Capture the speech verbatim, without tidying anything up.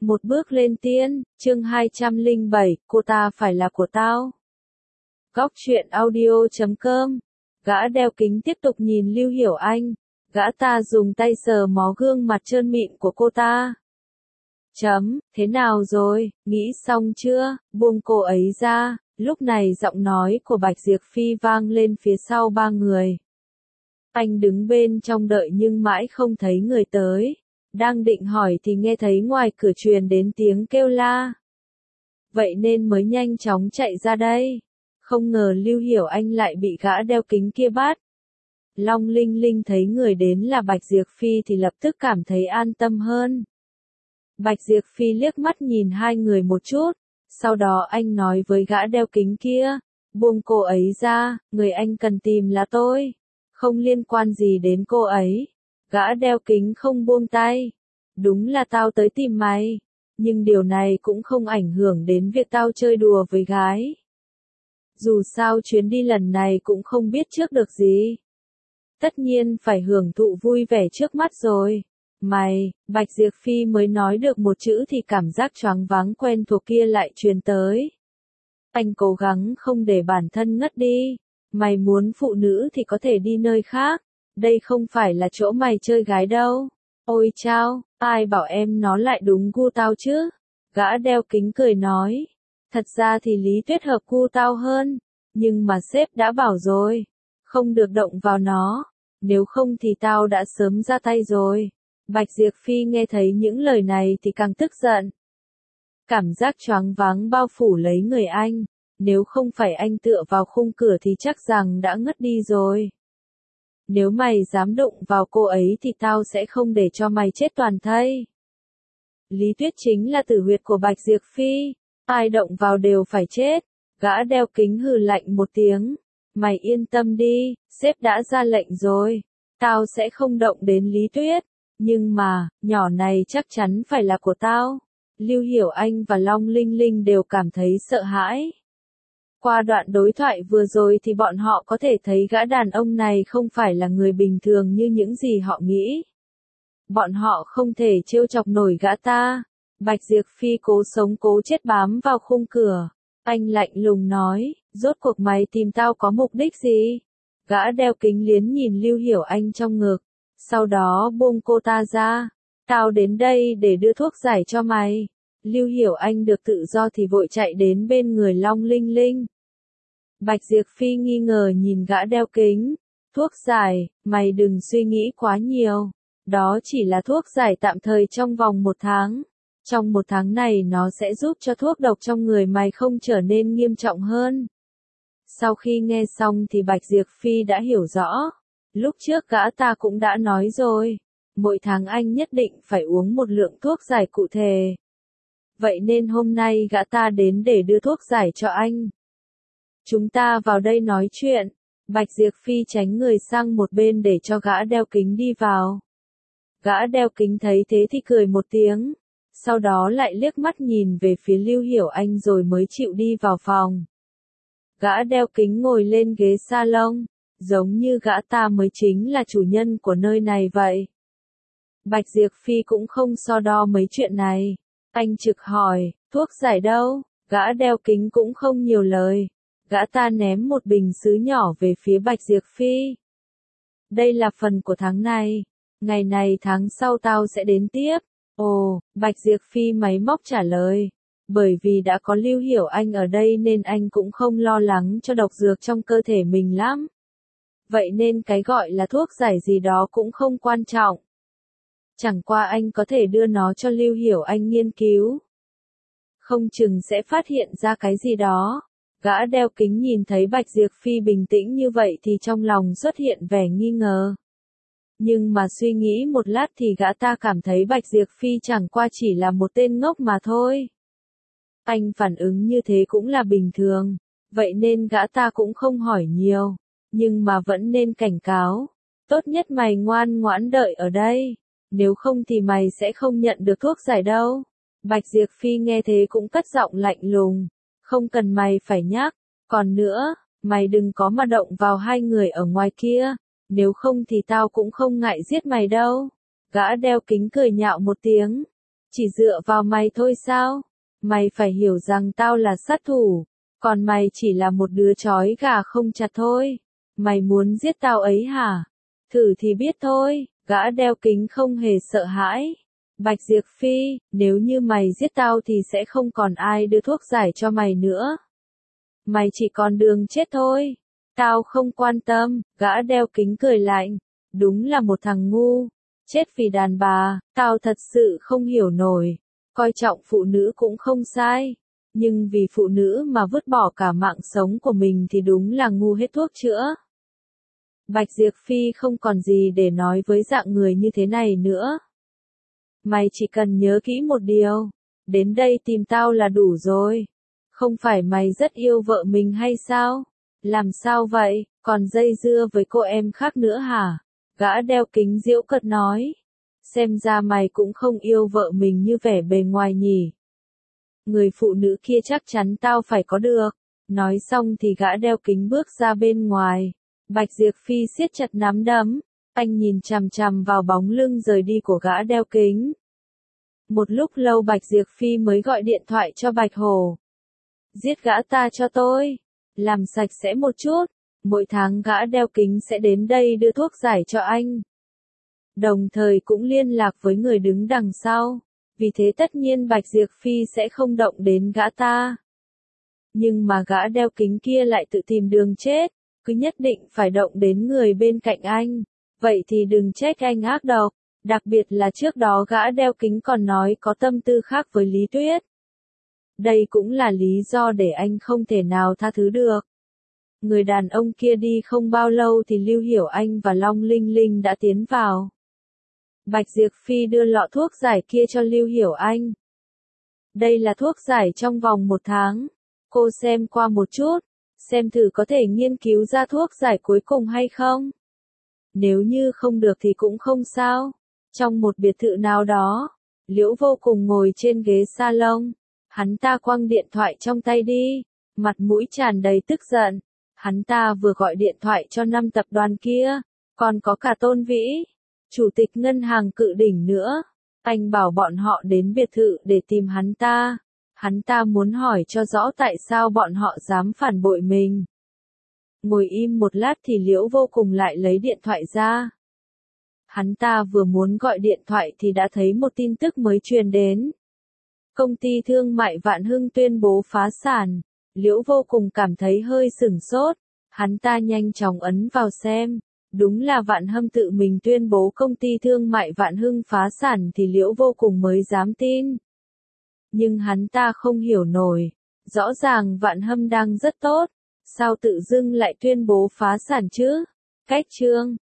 Một bước lên tiên, chương hai trăm lẻ bảy, cô ta phải là của tao. Góc truyện audio chấm com. Gã đeo kính tiếp tục nhìn Lưu Hiểu Anh. Gã ta dùng tay sờ mó gương mặt trơn mịn của cô ta. Chấm, thế nào rồi, nghĩ xong chưa, buông cô ấy ra. Lúc này giọng nói của Bạch Diệp Phi vang lên phía sau ba người. Anh đứng bên trong đợi nhưng mãi không thấy người tới. Đang định hỏi thì nghe thấy ngoài cửa truyền đến tiếng kêu la. Vậy nên mới nhanh chóng chạy ra đây. Không ngờ Lưu Hiểu Anh lại bị gã đeo kính kia bắt. Long Linh Linh thấy người đến là Bạch Diệp Phi thì lập tức cảm thấy an tâm hơn. Bạch Diệp Phi liếc mắt nhìn hai người một chút. Sau đó anh nói với gã đeo kính kia. Buông cô ấy ra, người anh cần tìm là tôi. Không liên quan gì đến cô ấy. Gã đeo kính không buông tay. Đúng là tao tới tìm mày. Nhưng điều này cũng không ảnh hưởng đến việc tao chơi đùa với gái. Dù sao chuyến đi lần này cũng không biết trước được gì. Tất nhiên phải hưởng thụ vui vẻ trước mắt rồi. Mày, Bạch Diệp Phi mới nói được một chữ thì cảm giác choáng váng quen thuộc kia lại truyền tới. Anh cố gắng không để bản thân ngất đi. Mày muốn phụ nữ thì có thể đi nơi khác. Đây không phải là chỗ mày chơi gái đâu. Ôi chao, ai bảo em nó lại đúng gu tao chứ? Gã đeo kính cười nói. Thật ra thì Lý Tuyết hợp gu tao hơn. Nhưng mà sếp đã bảo rồi. Không được động vào nó. Nếu không thì tao đã sớm ra tay rồi. Bạch Diệp Phi nghe thấy những lời này thì càng tức giận. Cảm giác choáng váng bao phủ lấy người anh. Nếu không phải anh tựa vào khung cửa thì chắc rằng đã ngất đi rồi. Nếu mày dám đụng vào cô ấy thì tao sẽ không để cho mày chết toàn thây. Lý Tuyết chính là tử huyệt của Bạch Diệp Phi. Ai động vào đều phải chết. Gã đeo kính hừ lạnh một tiếng. Mày yên tâm đi, sếp đã ra lệnh rồi. Tao sẽ không động đến Lý Tuyết. Nhưng mà, nhỏ này chắc chắn phải là của tao. Lưu Hiểu Anh và Long Linh Linh đều cảm thấy sợ hãi. Qua đoạn đối thoại vừa rồi thì bọn họ có thể thấy gã đàn ông này không phải là người bình thường như những gì họ nghĩ. Bọn họ không thể trêu chọc nổi gã ta. Bạch Diệp Phi cố sống cố chết bám vào khung cửa. Anh lạnh lùng nói, rốt cuộc mày tìm tao có mục đích gì? Gã đeo kính liến nhìn Lưu Hiểu Anh trong ngực. Sau đó buông cô ta ra. Tao đến đây để đưa thuốc giải cho mày. Lưu Hiểu Anh được tự do thì vội chạy đến bên người Long Linh Linh. Bạch Diệp Phi nghi ngờ nhìn gã đeo kính. Thuốc giải, mày đừng suy nghĩ quá nhiều. Đó chỉ là thuốc giải tạm thời trong vòng một tháng. Trong một tháng này nó sẽ giúp cho thuốc độc trong người mày không trở nên nghiêm trọng hơn. Sau khi nghe xong thì Bạch Diệp Phi đã hiểu rõ. Lúc trước gã ta cũng đã nói rồi. Mỗi tháng anh nhất định phải uống một lượng thuốc giải cụ thể. Vậy nên hôm nay gã ta đến để đưa thuốc giải cho anh. Chúng ta vào đây nói chuyện. Bạch Diệp Phi tránh người sang một bên để cho gã đeo kính đi vào. Gã đeo kính thấy thế thì cười một tiếng. Sau đó lại liếc mắt nhìn về phía Lưu Hiểu Anh rồi mới chịu đi vào phòng. Gã đeo kính ngồi lên ghế salon. Giống như gã ta mới chính là chủ nhân của nơi này vậy. Bạch Diệp Phi cũng không so đo mấy chuyện này. Anh trực hỏi, thuốc giải đâu? Gã đeo kính cũng không nhiều lời. Gã ta ném một bình sứ nhỏ về phía Bạch Diệp Phi. Đây là phần của tháng này. Ngày này tháng sau tao sẽ đến tiếp. Ồ, Bạch Diệp Phi máy móc trả lời. Bởi vì đã có Lưu Hiểu Anh ở đây nên anh cũng không lo lắng cho độc dược trong cơ thể mình lắm. Vậy nên cái gọi là thuốc giải gì đó cũng không quan trọng. Chẳng qua anh có thể đưa nó cho Lưu Hiểu Anh nghiên cứu. Không chừng sẽ phát hiện ra cái gì đó. Gã đeo kính nhìn thấy Bạch Diệp Phi bình tĩnh như vậy thì trong lòng xuất hiện vẻ nghi ngờ. Nhưng mà suy nghĩ một lát thì gã ta cảm thấy Bạch Diệp Phi chẳng qua chỉ là một tên ngốc mà thôi. Anh phản ứng như thế cũng là bình thường. Vậy nên gã ta cũng không hỏi nhiều. Nhưng mà vẫn nên cảnh cáo. Tốt nhất mày ngoan ngoãn đợi ở đây. Nếu không thì mày sẽ không nhận được thuốc giải đâu. Bạch Diệp Phi nghe thế cũng cất giọng lạnh lùng. Không cần mày phải nhắc. Còn nữa, mày đừng có mà động vào hai người ở ngoài kia. Nếu không thì tao cũng không ngại giết mày đâu. Gã đeo kính cười nhạo một tiếng. Chỉ dựa vào mày thôi sao? Mày phải hiểu rằng tao là sát thủ, còn mày chỉ là một đứa trói gà không chặt thôi. Mày muốn giết tao ấy hả? Thử thì biết thôi, gã đeo kính không hề sợ hãi. Bạch Diệp Phi, nếu như mày giết tao thì sẽ không còn ai đưa thuốc giải cho mày nữa. Mày chỉ còn đường chết thôi. Tao không quan tâm, gã đeo kính cười lạnh. Đúng là một thằng ngu. Chết vì đàn bà, tao thật sự không hiểu nổi. Coi trọng phụ nữ cũng không sai. Nhưng vì phụ nữ mà vứt bỏ cả mạng sống của mình thì đúng là ngu hết thuốc chữa. Bạch Diệp Phi không còn gì để nói với dạng người như thế này nữa. Mày chỉ cần nhớ kỹ một điều. Đến đây tìm tao là đủ rồi. Không phải mày rất yêu vợ mình hay sao? Làm sao vậy, còn dây dưa với cô em khác nữa hả? Gã đeo kính giễu cợt nói. Xem ra mày cũng không yêu vợ mình như vẻ bề ngoài nhỉ. Người phụ nữ kia chắc chắn tao phải có được. Nói xong thì gã đeo kính bước ra bên ngoài. Bạch Diệp Phi siết chặt nắm đấm. Anh nhìn chằm chằm vào bóng lưng rời đi của gã đeo kính. Một lúc lâu Bạch Diệp Phi mới gọi điện thoại cho Bạch Hồ. Giết gã ta cho tôi. Làm sạch sẽ một chút. Mỗi tháng gã đeo kính sẽ đến đây đưa thuốc giải cho anh. Đồng thời cũng liên lạc với người đứng đằng sau. Vì thế tất nhiên Bạch Diệp Phi sẽ không động đến gã ta. Nhưng mà gã đeo kính kia lại tự tìm đường chết. Cứ nhất định phải động đến người bên cạnh anh. Vậy thì đừng trách anh ác độc. Đặc biệt là trước đó gã đeo kính còn nói có tâm tư khác với Lý Tuyết. Đây cũng là lý do để anh không thể nào tha thứ được. Người đàn ông kia đi không bao lâu thì Lưu Hiểu Anh và Long Linh Linh đã tiến vào. Bạch Diệp Phi đưa lọ thuốc giải kia cho Lưu Hiểu Anh. Đây là thuốc giải trong vòng một tháng. Cô xem qua một chút, xem thử có thể nghiên cứu ra thuốc giải cuối cùng hay không. Nếu như không được thì cũng không sao. Trong một biệt thự nào đó, Liễu Vô Cùng ngồi trên ghế salon. Hắn ta quăng điện thoại trong tay đi, mặt mũi tràn đầy tức giận. Hắn ta vừa gọi điện thoại cho năm tập đoàn kia, còn có cả Tôn Vĩ, chủ tịch ngân hàng cự đỉnh nữa. Anh bảo bọn họ đến biệt thự để tìm hắn ta. Hắn ta muốn hỏi cho rõ tại sao bọn họ dám phản bội mình. Ngồi im một lát thì Liễu Vô Cùng lại lấy điện thoại ra. Hắn ta vừa muốn gọi điện thoại thì đã thấy một tin tức mới truyền đến. Công ty thương mại Vạn Hưng tuyên bố phá sản. Liễu Vô Cùng cảm thấy hơi sửng sốt. Hắn ta nhanh chóng ấn vào xem. Đúng là Vạn Hâm tự mình tuyên bố công ty thương mại Vạn Hưng phá sản thì Liễu Vô Cùng mới dám tin. Nhưng hắn ta không hiểu nổi. Rõ ràng Vạn Hâm đang rất tốt. Sao tự dưng lại tuyên bố phá sản chứ? Cách chương